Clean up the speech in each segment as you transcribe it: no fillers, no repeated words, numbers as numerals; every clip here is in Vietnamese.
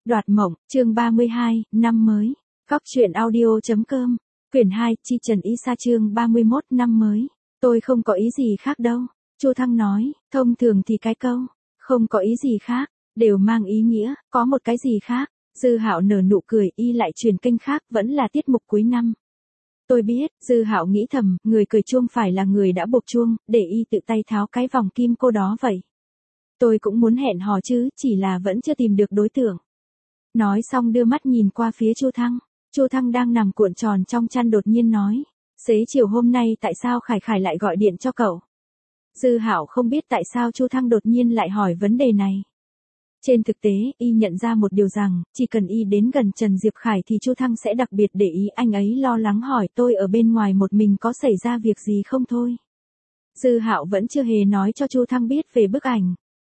Đoạt mộng, chương 32, năm mới. Góc truyện audio.com. Quyển 2, Chi Trần Y Sa chương 31, năm mới. Tôi không có ý gì khác đâu. Chu Thăng nói, thông thường thì cái câu, không có ý gì khác, đều mang ý nghĩa, có một cái gì khác. Dư Hạo nở nụ cười, y lại truyền kênh khác, vẫn là tiết mục cuối năm. Tôi biết, Dư Hạo nghĩ thầm, người cười chuông phải là người đã buộc chuông, để y tự tay tháo cái vòng kim cô đó vậy. Tôi cũng muốn hẹn hò chứ, chỉ là vẫn chưa tìm được đối tượng. Nói xong đưa mắt nhìn qua phía Chu Thăng. Chu Thăng đang nằm cuộn tròn trong chăn đột nhiên nói, xế chiều hôm nay tại sao Khải Khải lại gọi điện cho cậu? Dư Hạo không biết tại sao Chu Thăng đột nhiên lại hỏi vấn đề này. Trên thực tế, y nhận ra một điều rằng, chỉ cần y đến gần Trần Diệp Khải thì Chu Thăng sẽ đặc biệt để ý, anh ấy lo lắng hỏi tôi ở bên ngoài một mình có xảy ra việc gì không thôi. Dư Hạo vẫn chưa hề nói cho Chu Thăng biết về bức ảnh.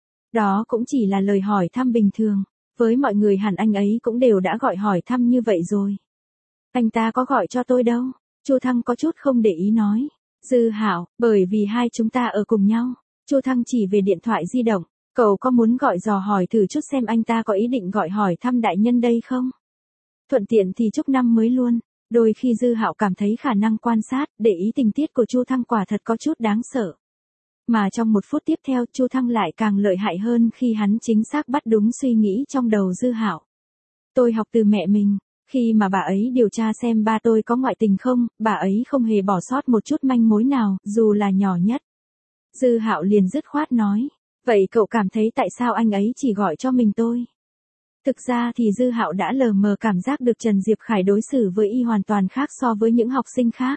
Đó cũng chỉ là lời hỏi thăm bình thường, với mọi người hẳn anh ấy cũng đều đã gọi hỏi thăm như vậy rồi. Anh ta có gọi cho tôi đâu, Chu Thăng có chút không để ý nói. Dư Hạo, bởi vì hai chúng ta ở cùng nhau. Chu Thăng chỉ về điện thoại di động, cậu có muốn gọi dò hỏi thử chút xem anh ta có ý định gọi hỏi thăm đại nhân đây không? Thuận tiện thì chúc năm mới luôn. Đôi khi Dư Hạo cảm thấy khả năng quan sát, để ý tình tiết của Chu Thăng quả thật có chút đáng sợ. Mà trong một phút tiếp theo, Chu Thăng lại càng lợi hại hơn khi hắn chính xác bắt đúng suy nghĩ trong đầu Dư Hạo. Tôi học từ mẹ mình, khi mà bà ấy điều tra xem ba tôi có ngoại tình không, bà ấy không hề bỏ sót một chút manh mối nào, dù là nhỏ nhất. Dư Hạo liền dứt khoát nói, vậy cậu cảm thấy tại sao anh ấy chỉ gọi cho mình tôi? Thực ra thì Dư Hạo đã lờ mờ cảm giác được Trần Diệp Khải đối xử với y hoàn toàn khác so với những học sinh khác.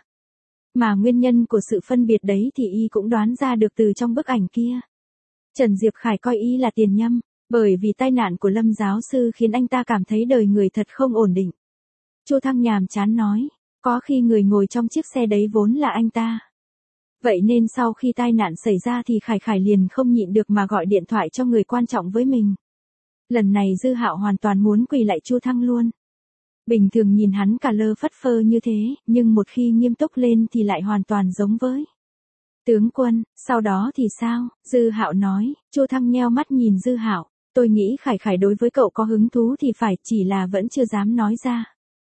Mà nguyên nhân của sự phân biệt đấy thì y cũng đoán ra được từ trong bức ảnh kia. Trần Diệp Khải coi y là tiền nhâm, bởi vì tai nạn của Lâm giáo sư khiến anh ta cảm thấy đời người thật không ổn định. Chu Thăng nhàm chán nói, có khi người ngồi trong chiếc xe đấy vốn là anh ta. Vậy nên sau khi tai nạn xảy ra thì Khải Khải liền không nhịn được mà gọi điện thoại cho người quan trọng với mình. Lần này Dư Hạo hoàn toàn muốn quỳ lại Chu Thăng luôn. Bình thường nhìn hắn cả lơ phất phơ như thế, nhưng một khi nghiêm túc lên thì lại hoàn toàn giống với tướng quân. Sau đó thì sao? Dư Hạo nói. Chu Thăng nheo mắt nhìn Dư Hạo, tôi nghĩ Khải Khải đối với cậu có hứng thú thì phải, chỉ là vẫn chưa dám nói ra.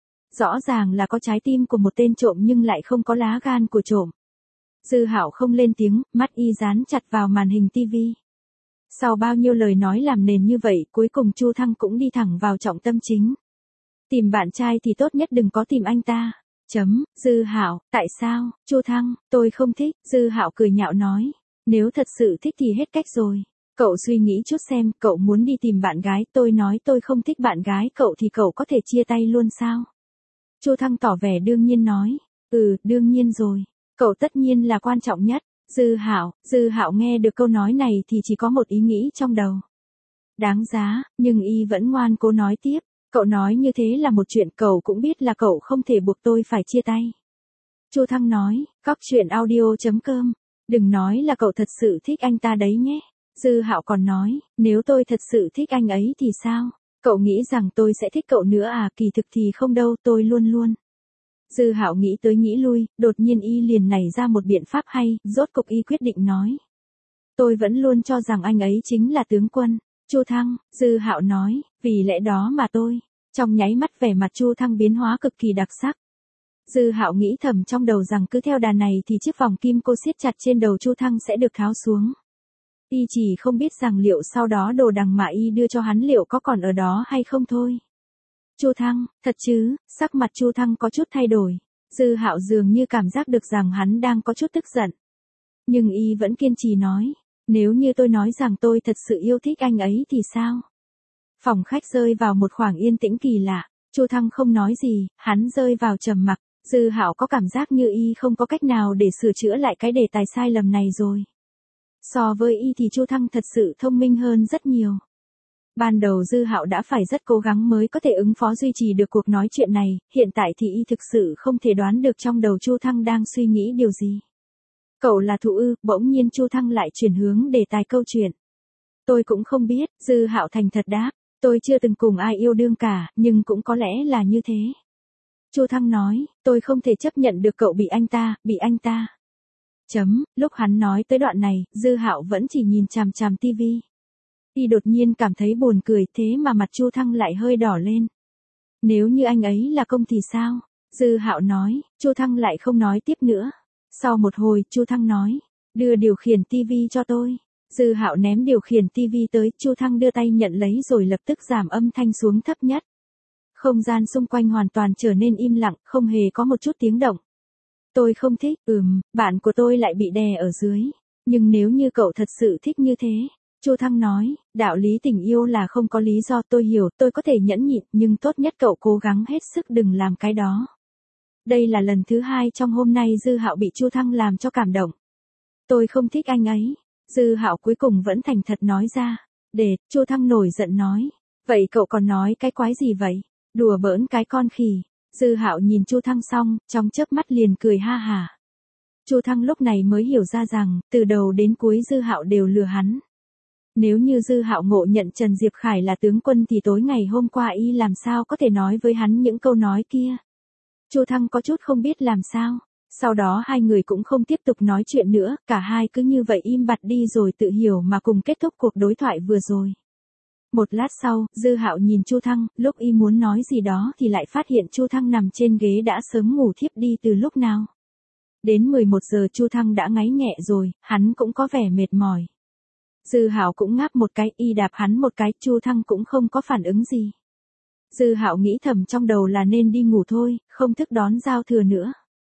Rõ ràng là có trái tim của một tên trộm nhưng lại không có lá gan của trộm. Dư Hạo không lên tiếng, mắt y dán chặt vào màn hình tivi. Sau bao nhiêu lời nói làm nền như vậy, cuối cùng Chu Thăng cũng đi thẳng vào trọng tâm chính. Tìm bạn trai thì tốt nhất đừng có tìm anh ta. Dư Hạo, tại sao? Chu Thăng, tôi không thích. Dư Hạo cười nhạo nói, nếu thật sự thích thì hết cách rồi. Cậu suy nghĩ chút xem, cậu muốn đi tìm bạn gái, tôi nói tôi không thích bạn gái cậu thì cậu có thể chia tay luôn sao? Chu Thăng tỏ vẻ đương nhiên nói, đương nhiên rồi. Cậu tất nhiên là quan trọng nhất. Dư Hạo nghe được câu nói này thì chỉ có một ý nghĩ trong đầu. Đáng giá, nhưng y vẫn ngoan cố nói tiếp. Cậu nói như thế là một chuyện, cậu cũng biết là cậu không thể buộc tôi phải chia tay. Chu Thăng nói, góc truyện audio.com. Đừng nói là cậu thật sự thích anh ta đấy nhé. Dư Hạo còn nói, nếu tôi thật sự thích anh ấy thì sao? Cậu nghĩ rằng tôi sẽ thích cậu nữa à? Kỳ thực thì không đâu, tôi luôn luôn. Dư Hạo nghĩ tới nghĩ lui, đột nhiên y liền nảy ra một biện pháp hay, rốt cục y quyết định nói. Tôi vẫn luôn cho rằng anh ấy chính là tướng quân. Chu Thăng, Dư Hạo nói, vì lẽ đó mà tôi. Trong nháy mắt vẻ mặt Chu Thăng biến hóa cực kỳ đặc sắc. Dư Hạo nghĩ thầm trong đầu rằng cứ theo đà này thì chiếc vòng kim cô siết chặt trên đầu Chu Thăng sẽ được tháo xuống. Y chỉ không biết rằng liệu sau đó đồ đằng mà y đưa cho hắn liệu có còn ở đó hay không thôi. Chu Thăng, thật chứ? Sắc mặt Chu Thăng có chút thay đổi. Dư Hạo dường như cảm giác được rằng hắn đang có chút tức giận. Nhưng y vẫn kiên trì nói, nếu như tôi nói rằng tôi thật sự yêu thích anh ấy thì sao? Phòng khách rơi vào một khoảng yên tĩnh kỳ lạ. Chu Thăng không nói gì, hắn rơi vào trầm mặc. Dư Hạo có cảm giác như y không có cách nào để sửa chữa lại cái đề tài sai lầm này rồi. So với y thì Chu Thăng thật sự thông minh hơn rất nhiều. Ban đầu Dư Hạo đã phải rất cố gắng mới có thể ứng phó duy trì được cuộc nói chuyện này, hiện tại thì y thực sự không thể đoán được trong đầu Chu Thăng đang suy nghĩ điều gì. Cậu là thụ ư? Bỗng nhiên Chu Thăng lại chuyển hướng đề tài câu chuyện. Tôi cũng không biết. Dư Hạo thành thật đáp, tôi chưa từng cùng ai yêu đương cả, nhưng cũng có lẽ là như thế. Chu Thăng nói, tôi không thể chấp nhận được cậu bị anh ta. Lúc hắn nói tới đoạn này, Dư Hạo vẫn chỉ nhìn chằm chằm tivi. Y đột nhiên cảm thấy buồn cười, thế mà mặt Chu Thăng lại hơi đỏ lên. Nếu như anh ấy là công thì sao? Dư Hạo nói. Chu Thăng lại không nói tiếp nữa. Sau một hồi, Chu Thăng nói, đưa điều khiển tivi cho tôi. Dư Hạo ném điều khiển tivi tới, Chu Thăng đưa tay nhận lấy rồi lập tức giảm âm thanh xuống thấp nhất. Không gian xung quanh hoàn toàn trở nên im lặng, không hề có một chút tiếng động. Tôi không thích, bạn của tôi lại bị đè ở dưới. Nhưng nếu như cậu thật sự thích như thế, Chu Thăng nói, đạo lý tình yêu là không có lý do, tôi hiểu, tôi có thể nhẫn nhịn, nhưng tốt nhất cậu cố gắng hết sức đừng làm cái đó. Đây là lần thứ 2 trong hôm nay Dư Hạo bị Chu Thăng làm cho cảm động. Tôi không thích anh ấy. Dư Hạo cuối cùng vẫn thành thật nói ra. Chu Thăng nổi giận nói. Vậy cậu còn nói cái quái gì vậy? Đùa bỡn cái con khỉ. Dư Hạo nhìn Chu Thăng xong, trong chớp mắt liền cười ha hả. Chu Thăng lúc này mới hiểu ra rằng, từ đầu đến cuối Dư Hạo đều lừa hắn. Nếu như Dư Hạo ngộ nhận Trần Diệp Khải là tướng quân thì tối ngày hôm qua y làm sao có thể nói với hắn những câu nói kia. Chu Thăng có chút không biết làm sao. Sau đó hai người cũng không tiếp tục nói chuyện nữa, cả hai cứ như vậy im bặt đi rồi tự hiểu mà cùng kết thúc cuộc đối thoại vừa rồi. Một lát sau, Dư Hạo nhìn Chu Thăng, lúc y muốn nói gì đó thì lại phát hiện Chu Thăng nằm trên ghế đã sớm ngủ thiếp đi từ lúc nào. Đến 11 giờ Chu Thăng đã ngáy nhẹ rồi, hắn cũng có vẻ mệt mỏi. Dư Hạo cũng ngáp một cái, y đạp hắn một cái, Chu Thăng cũng không có phản ứng gì. Dư Hạo nghĩ thầm trong đầu là nên đi ngủ thôi, không thức đón giao thừa nữa.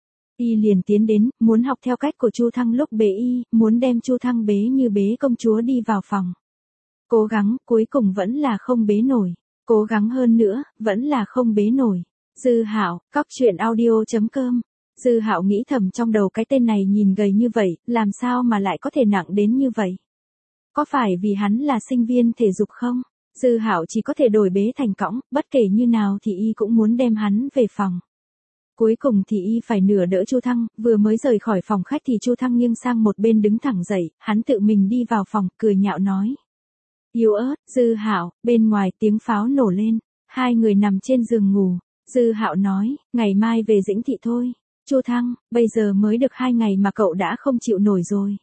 Y liền tiến đến, muốn học theo cách của Chu Thăng lúc bế y, muốn đem Chu Thăng bế như bế công chúa đi vào phòng. Cố gắng, cuối cùng vẫn là không bế nổi. Cố gắng hơn nữa, vẫn là không bế nổi. Dư Hạo, coctruyện.audio.com. Dư Hạo nghĩ thầm trong đầu cái tên này nhìn gầy như vậy, làm sao mà lại có thể nặng đến như vậy? Có phải vì hắn là sinh viên thể dục không? Dư Hạo chỉ có thể đổi bế thành cõng, bất kể như nào thì y cũng muốn đem hắn về phòng. Cuối cùng thì y phải nửa đỡ Chu Thăng, vừa mới rời khỏi phòng khách thì Chu Thăng nghiêng sang một bên đứng thẳng dậy, hắn tự mình đi vào phòng, cười nhạo nói. Yếu ớt, Dư Hạo, bên ngoài tiếng pháo nổ lên, hai người nằm trên giường ngủ. Dư Hạo nói, ngày mai về Dĩnh Thị thôi. Chu Thăng, bây giờ mới được 2 ngày mà cậu đã không chịu nổi rồi.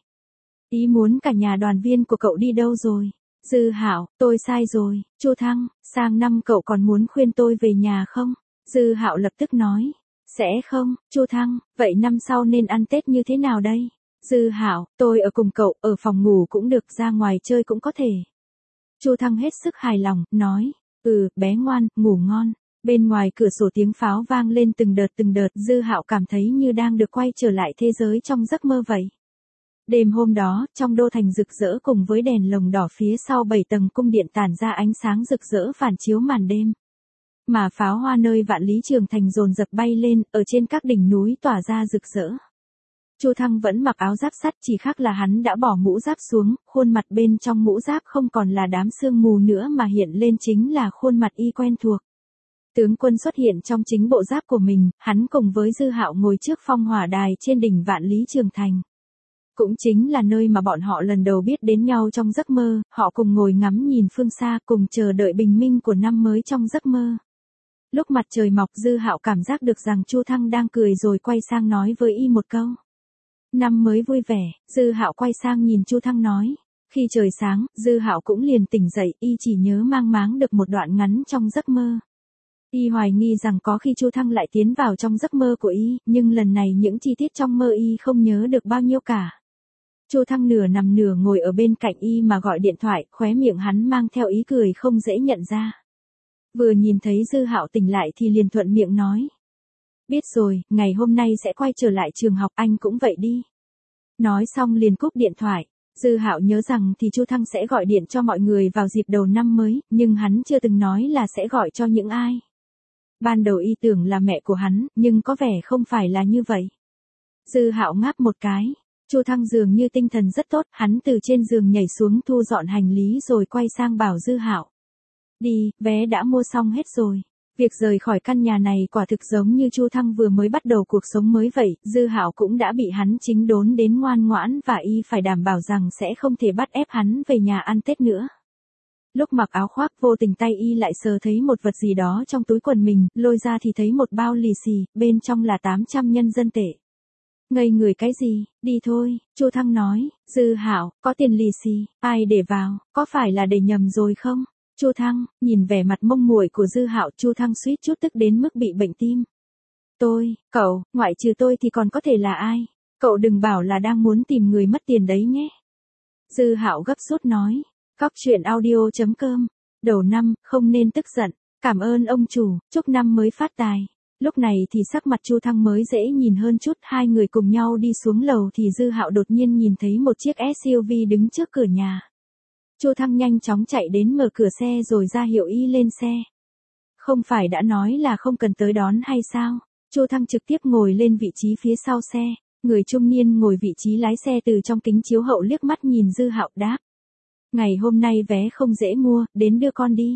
Ý muốn cả nhà đoàn viên của cậu đi đâu rồi? Dư Hạo, tôi sai rồi. Chu Thăng, sang năm cậu còn muốn khuyên tôi về nhà không? Dư Hạo lập tức nói. Sẽ không, Chu Thăng, vậy năm sau nên ăn Tết như thế nào đây? Dư Hạo, tôi ở cùng cậu, ở phòng ngủ cũng được, ra ngoài chơi cũng có thể. Chu Thăng hết sức hài lòng, nói. Bé ngoan, ngủ ngon. Bên ngoài cửa sổ tiếng pháo vang lên từng đợt, Dư Hạo cảm thấy như đang được quay trở lại thế giới trong giấc mơ vậy. Đêm hôm đó, trong đô thành rực rỡ cùng với đèn lồng đỏ phía sau 7 tầng cung điện tản ra ánh sáng rực rỡ phản chiếu màn đêm. Mà pháo hoa nơi vạn lý trường thành dồn dập bay lên, ở trên các đỉnh núi tỏa ra rực rỡ. Chu Thăng vẫn mặc áo giáp sắt, chỉ khác là hắn đã bỏ mũ giáp xuống, khuôn mặt bên trong mũ giáp không còn là đám sương mù nữa mà hiện lên chính là khuôn mặt y quen thuộc. Tướng quân xuất hiện trong chính bộ giáp của mình, hắn cùng với Dư Hạo ngồi trước phong hỏa đài trên đỉnh vạn lý trường thành. Cũng chính là nơi mà bọn họ lần đầu biết đến nhau trong giấc mơ, họ cùng ngồi ngắm nhìn phương xa, cùng chờ đợi bình minh của năm mới trong giấc mơ. Lúc mặt trời mọc, Dư Hạo cảm giác được rằng Chu Thăng đang cười rồi quay sang nói với y một câu. Năm mới vui vẻ. Dư Hạo quay sang nhìn Chu Thăng nói. Khi trời sáng, Dư Hạo cũng liền tỉnh dậy, y chỉ nhớ mang máng được một đoạn ngắn trong giấc mơ. Y hoài nghi rằng có khi Chu Thăng lại tiến vào trong giấc mơ của y, nhưng lần này những chi tiết trong mơ y không nhớ được bao nhiêu cả. Chu Thăng nửa nằm nửa ngồi ở bên cạnh y mà gọi điện thoại, khóe miệng hắn mang theo ý cười không dễ nhận ra. Vừa nhìn thấy Dư Hạo tỉnh lại thì liền thuận miệng nói. Biết rồi, ngày hôm nay sẽ quay trở lại trường học, anh cũng vậy đi. Nói xong liền cúp điện thoại. Dư Hạo nhớ rằng thì Chu Thăng sẽ gọi điện cho mọi người vào dịp đầu năm mới, nhưng hắn chưa từng nói là sẽ gọi cho những ai. Ban đầu y tưởng là mẹ của hắn, nhưng có vẻ không phải là như vậy. Dư Hạo ngáp một cái. Chu Thăng dường như tinh thần rất tốt, hắn từ trên giường nhảy xuống thu dọn hành lý rồi quay sang bảo Dư Hạo. Đi, vé đã mua xong hết rồi. Việc rời khỏi căn nhà này quả thực giống như Chu Thăng vừa mới bắt đầu cuộc sống mới vậy, Dư Hạo cũng đã bị hắn chính đốn đến ngoan ngoãn và y phải đảm bảo rằng sẽ không thể bắt ép hắn về nhà ăn Tết nữa. Lúc mặc áo khoác vô tình tay y lại sờ thấy một vật gì đó trong túi quần mình, lôi ra thì thấy một bao lì xì, bên trong là 800 nhân dân tệ. Ngây người cái gì, đi thôi, Chu Thăng nói, Dư Hạo, có tiền lì xì, ai để vào, có phải là để nhầm rồi không? Chu Thăng, nhìn vẻ mặt mông muội của Dư Hạo, Chu Thăng suýt chút tức đến mức bị bệnh tim. Cậu, ngoại trừ tôi thì còn có thể là ai? Cậu đừng bảo là đang muốn tìm người mất tiền đấy nhé. Dư Hạo gấp rút nói, Cóc truyện audio.com, đầu năm, không nên tức giận, cảm ơn ông chủ, chúc năm mới phát tài. Lúc này thì sắc mặt Chu Thăng mới dễ nhìn hơn chút, hai người cùng nhau đi xuống lầu thì Dư Hạo đột nhiên nhìn thấy một chiếc SUV đứng trước cửa nhà. Chu Thăng nhanh chóng chạy đến mở cửa xe rồi ra hiệu y lên xe. Không phải đã nói là không cần tới đón hay sao? Chu Thăng trực tiếp ngồi lên vị trí phía sau xe, người trung niên ngồi vị trí lái xe từ trong kính chiếu hậu liếc mắt nhìn Dư Hạo đáp. Ngày hôm nay vé không dễ mua, đến đưa con đi.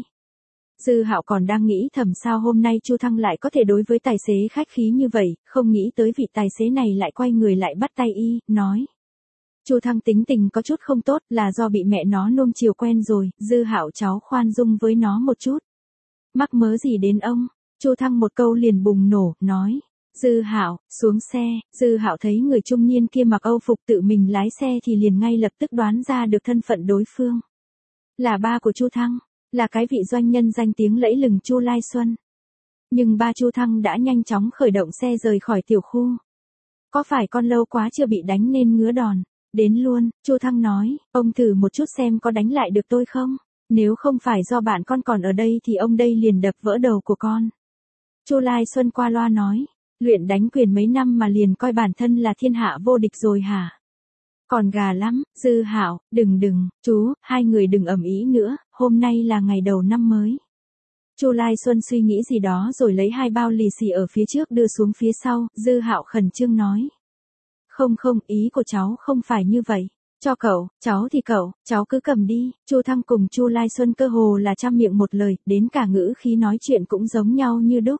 Dư Hạo còn đang nghĩ thầm sao hôm nay Chu Thăng lại có thể đối với tài xế khách khí như vậy, không nghĩ tới vị tài xế này lại quay người lại bắt tay y, nói. Chu Thăng tính tình có chút không tốt, là do bị mẹ nó nuông chiều quen rồi, Dư Hạo cháu khoan dung với nó một chút. Mắc mớ gì đến ông? Chu Thăng một câu liền bùng nổ, nói. Dư Hạo, xuống xe. Dư Hạo thấy người trung niên kia mặc Âu phục tự mình lái xe thì liền ngay lập tức đoán ra được thân phận đối phương. Là ba của Chu Thăng, là cái vị doanh nhân danh tiếng lẫy lừng Chu Lai Xuân. Nhưng ba Chu Thăng đã nhanh chóng khởi động xe rời khỏi tiểu khu. Có phải con lâu quá chưa bị đánh nên ngứa đòn? Đến luôn, Chu Thăng nói, ông thử một chút xem có đánh lại được tôi không? Nếu không phải do bạn con còn ở đây thì ông đây liền đập vỡ đầu của con. Chu Lai Xuân qua loa nói, luyện đánh quyền mấy năm mà liền coi bản thân là thiên hạ vô địch rồi hả? Còn gà lắm, Dư Hạo, đừng, chú, hai người đừng ầm ĩ nữa, hôm nay là ngày đầu năm mới. Chu Lai Xuân suy nghĩ gì đó rồi lấy hai bao lì xì ở phía trước đưa xuống phía sau, Dư Hạo khẩn trương nói. Không, ý của cháu không phải như vậy. Cho cậu, cháu thì cậu, cháu cứ cầm đi. Chu Thăng cùng Chu Lai Xuân cơ hồ là trăm miệng một lời, đến cả ngữ khí nói chuyện cũng giống nhau như đúc.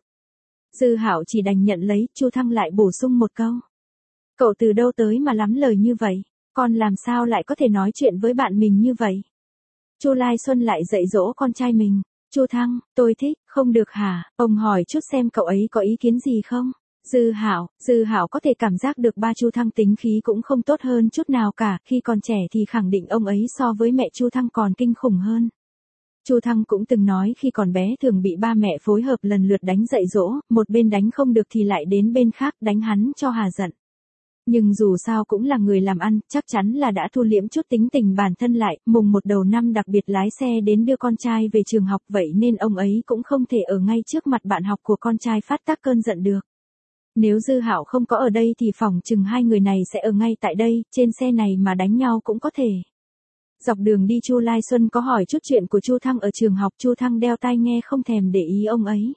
Dư Hạo chỉ đành nhận lấy, Chu Thăng lại bổ sung một câu. Cậu từ đâu tới mà lắm lời như vậy? Con làm sao lại có thể nói chuyện với bạn mình như vậy? Chu Lai Xuân lại dạy dỗ con trai mình. Chu Thăng, tôi thích, không được hả? Ông hỏi chút xem cậu ấy có ý kiến gì không? Dư Hạo có thể cảm giác được ba Chu Thăng tính khí cũng không tốt hơn chút nào cả, khi còn trẻ thì khẳng định ông ấy so với mẹ Chu Thăng còn kinh khủng hơn. Chu Thăng cũng từng nói khi còn bé thường bị ba mẹ phối hợp lần lượt đánh dạy dỗ, một bên đánh không được thì lại đến bên khác đánh hắn cho hà giận. Nhưng dù sao cũng là người làm ăn, chắc chắn là đã thu liễm chút tính tình bản thân lại, mùng một đầu năm đặc biệt lái xe đến đưa con trai về trường học vậy nên ông ấy cũng không thể ở ngay trước mặt bạn học của con trai phát tác cơn giận được. Nếu Dư Hạo không có ở đây thì phỏng chừng hai người này sẽ ở ngay tại đây, trên xe này mà đánh nhau cũng có thể. Dọc đường đi Chu Lai Xuân có hỏi chút chuyện của Chu Thăng ở trường học, Chu Thăng đeo tai nghe không thèm để ý ông ấy.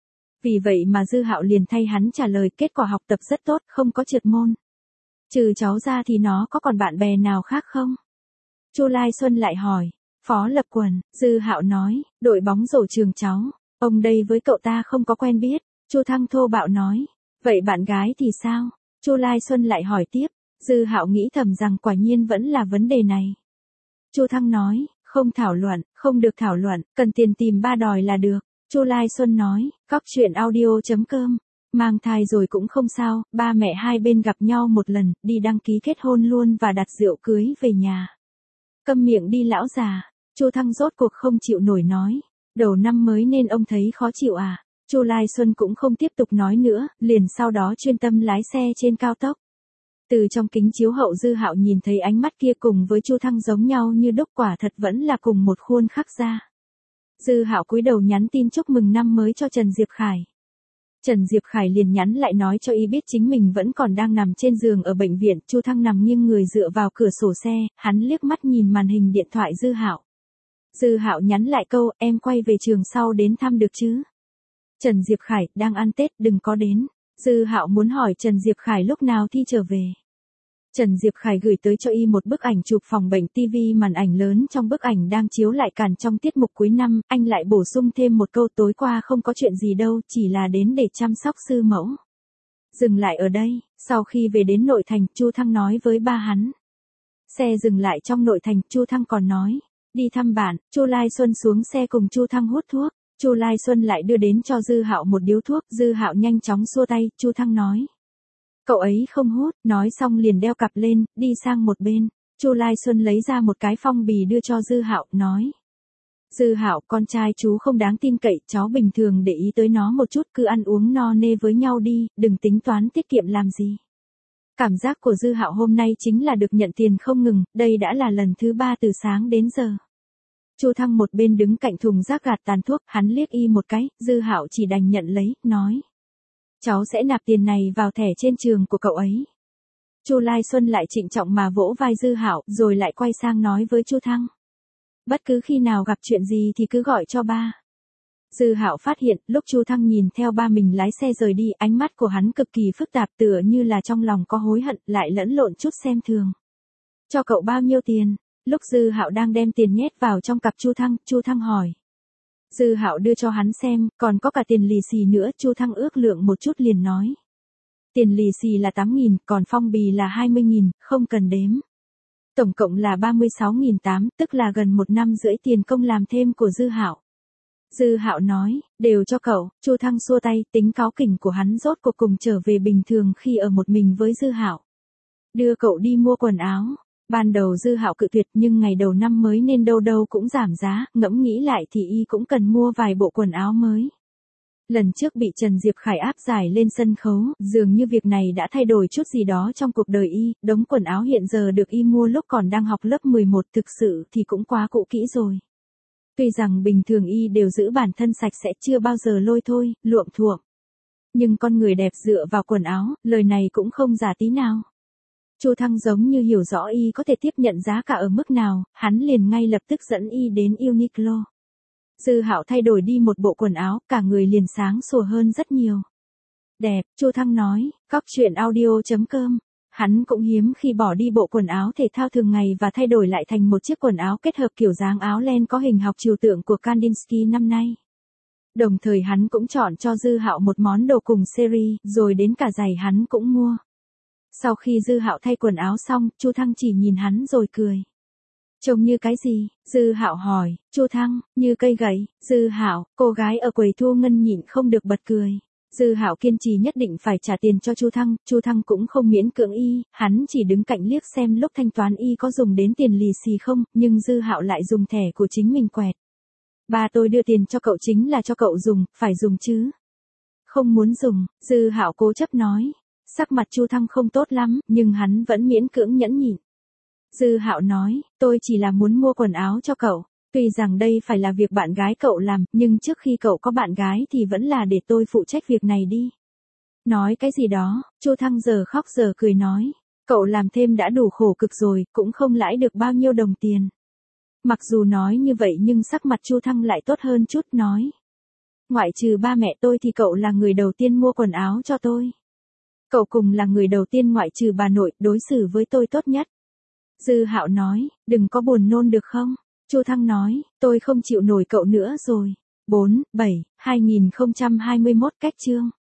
Vì vậy mà Dư Hạo liền thay hắn trả lời kết quả học tập rất tốt, không có trượt môn. Trừ cháu ra thì nó có còn bạn bè nào khác không? Chu Lai Xuân lại hỏi. Phó Lập Quần, Dư Hạo nói, đội bóng rổ trường cháu. Ông đây với cậu ta không có quen biết. Chu Thăng thô bạo nói. Vậy bạn gái thì sao? Chu Lai Xuân lại hỏi tiếp. Dư Hạo nghĩ thầm rằng quả nhiên vẫn là vấn đề này. Chu Thăng nói, không thảo luận, không được thảo luận, cần tiền tìm ba đòi là được. Chu Lai Xuân nói, Cóc truyện audio.com, mang thai rồi cũng không sao, ba mẹ hai bên gặp nhau một lần, đi đăng ký kết hôn luôn và đặt rượu cưới về nhà. Câm miệng đi lão già. Chu Thăng rốt cuộc không chịu nổi nói, đầu năm mới nên ông thấy khó chịu à? Chu Lai Xuân cũng không tiếp tục nói nữa, liền sau đó chuyên tâm lái xe trên cao tốc. Từ trong kính chiếu hậu Dư Hạo nhìn thấy ánh mắt kia cùng với Chu Thăng giống nhau như đúc, quả thật vẫn là cùng một khuôn khắc ra. Dư Hạo cúi đầu nhắn tin chúc mừng năm mới cho Trần Diệp Khải. Trần Diệp Khải liền nhắn lại nói cho y biết chính mình vẫn còn đang nằm trên giường ở bệnh viện, Chu Thăng nằm nghiêng người dựa vào cửa sổ xe, hắn liếc mắt nhìn màn hình điện thoại Dư Hạo. Dư Hạo nhắn lại câu, em quay về trường sau đến thăm được chứ? Trần Diệp Khải, đang ăn Tết đừng có đến. Dư Hạo muốn hỏi Trần Diệp Khải lúc nào thi trở về. Trần Diệp Khải gửi tới cho y một bức ảnh chụp phòng bệnh TV màn ảnh lớn, trong bức ảnh đang chiếu lại Càn trong tiết mục cuối năm, anh lại bổ sung thêm một câu tối qua không có chuyện gì đâu, chỉ là đến để chăm sóc sư mẫu. Dừng lại ở đây, sau khi về đến nội thành, Chu Thăng nói với ba hắn. Xe dừng lại trong nội thành, Chu Thăng còn nói, đi thăm bạn, Chu Lai Xuân xuống xe cùng Chu Thăng hút thuốc. Chu Lai Xuân lại đưa đến cho Dư Hạo một điếu thuốc, Dư Hạo nhanh chóng xua tay, Chu Thăng nói. Cậu ấy không hút, nói xong liền đeo cặp lên, đi sang một bên. Chu Lai Xuân lấy ra một cái phong bì đưa cho Dư Hạo, nói. Dư Hạo, con trai chú không đáng tin cậy, cháu bình thường để ý tới nó một chút, cứ ăn uống no nê với nhau đi, đừng tính toán tiết kiệm làm gì. Cảm giác của Dư Hạo hôm nay chính là được nhận tiền không ngừng, đây đã là lần thứ 3 từ sáng đến giờ. Chu Thăng một bên đứng cạnh thùng rác gạt tàn thuốc, hắn liếc y một cái, Dư Hạo chỉ đành nhận lấy, nói. Cháu sẽ nạp tiền này vào thẻ trên trường của cậu ấy. Chu Lai Xuân lại trịnh trọng mà vỗ vai Dư Hạo, rồi lại quay sang nói với Chu Thăng. Bất cứ khi nào gặp chuyện gì thì cứ gọi cho ba. Dư Hạo phát hiện, lúc Chu Thăng nhìn theo ba mình lái xe rời đi, ánh mắt của hắn cực kỳ phức tạp, tựa như là trong lòng có hối hận, lại lẫn lộn chút xem thường. Cho cậu bao nhiêu tiền? Lúc Dư Hạo đang đem tiền nhét vào trong cặp Chu Thăng hỏi. Dư Hạo đưa cho hắn xem, còn có cả tiền lì xì nữa, Chu Thăng ước lượng một chút liền nói. Tiền lì xì là 8.000, còn phong bì là 20.000, không cần đếm. Tổng cộng là 36.800, tức là gần 1 năm rưỡi tiền công làm thêm của Dư Hạo. Dư Hạo nói, đều cho cậu. Chu Thăng xua tay, tính cáu kỉnh của hắn rốt cuộc cùng trở về bình thường khi ở một mình với Dư Hạo. Đưa cậu đi mua quần áo. Ban đầu Dư Hạo cự tuyệt, nhưng ngày đầu năm mới nên đâu đâu cũng giảm giá, ngẫm nghĩ lại thì y cũng cần mua vài bộ quần áo mới. Lần trước bị Trần Diệp Khải áp giải lên sân khấu, dường như việc này đã thay đổi chút gì đó trong cuộc đời y, đống quần áo hiện giờ được y mua lúc còn đang học lớp 11 thực sự thì cũng quá cũ kỹ rồi. Tuy rằng bình thường y đều giữ bản thân sạch sẽ, chưa bao giờ lôi thôi, luộm thuộm. Nhưng con người đẹp dựa vào quần áo, lời này cũng không giả tí nào. Chu Thăng giống như hiểu rõ y có thể tiếp nhận giá cả ở mức nào, hắn liền ngay lập tức dẫn y đến Uniqlo. Dư Hạo thay đổi đi một bộ quần áo, cả người liền sáng sủa hơn rất nhiều. Đẹp, Chu Thăng nói, cóc.audio.com. Hắn cũng hiếm khi bỏ đi bộ quần áo thể thao thường ngày và thay đổi lại thành một chiếc quần áo kết hợp kiểu dáng áo len có hình học trừu tượng của Kandinsky năm nay. Đồng thời hắn cũng chọn cho Dư Hạo một món đồ cùng series, rồi đến cả giày hắn cũng mua. Sau khi Dư Hạo thay quần áo xong, Chu Thăng chỉ nhìn hắn rồi cười. Trông như cái gì? Dư Hạo hỏi. Chu Thăng, như cây gậy. Dư Hạo, cô gái ở quầy thu ngân nhịn không được bật cười. Dư Hạo kiên trì nhất định phải trả tiền cho Chu Thăng cũng không miễn cưỡng y, hắn chỉ đứng cạnh liếc xem lúc thanh toán y có dùng đến tiền lì xì không, nhưng Dư Hạo lại dùng thẻ của chính mình quẹt. Ba tôi đưa tiền cho cậu chính là cho cậu dùng, phải dùng chứ. Không muốn dùng, Dư Hạo cố chấp nói. Sắc mặt Chu Thăng không tốt lắm, nhưng hắn vẫn miễn cưỡng nhẫn nhịn. Dư Hạo nói, tôi chỉ là muốn mua quần áo cho cậu. Tuy rằng đây phải là việc bạn gái cậu làm, nhưng trước khi cậu có bạn gái thì vẫn là để tôi phụ trách việc này đi. Nói cái gì đó, Chu Thăng giờ khóc giờ cười nói. Cậu làm thêm đã đủ khổ cực rồi, cũng không lãi được bao nhiêu đồng tiền. Mặc dù nói như vậy nhưng sắc mặt Chu Thăng lại tốt hơn chút, nói. Ngoại trừ ba mẹ tôi thì cậu là người đầu tiên mua quần áo cho tôi. Cậu cùng là người đầu tiên ngoại trừ bà nội, đối xử với tôi tốt nhất. Dư Hạo nói, đừng có buồn nôn được không? Chu Thăng nói, tôi không chịu nổi cậu nữa rồi. 4/7/2021 cách chương.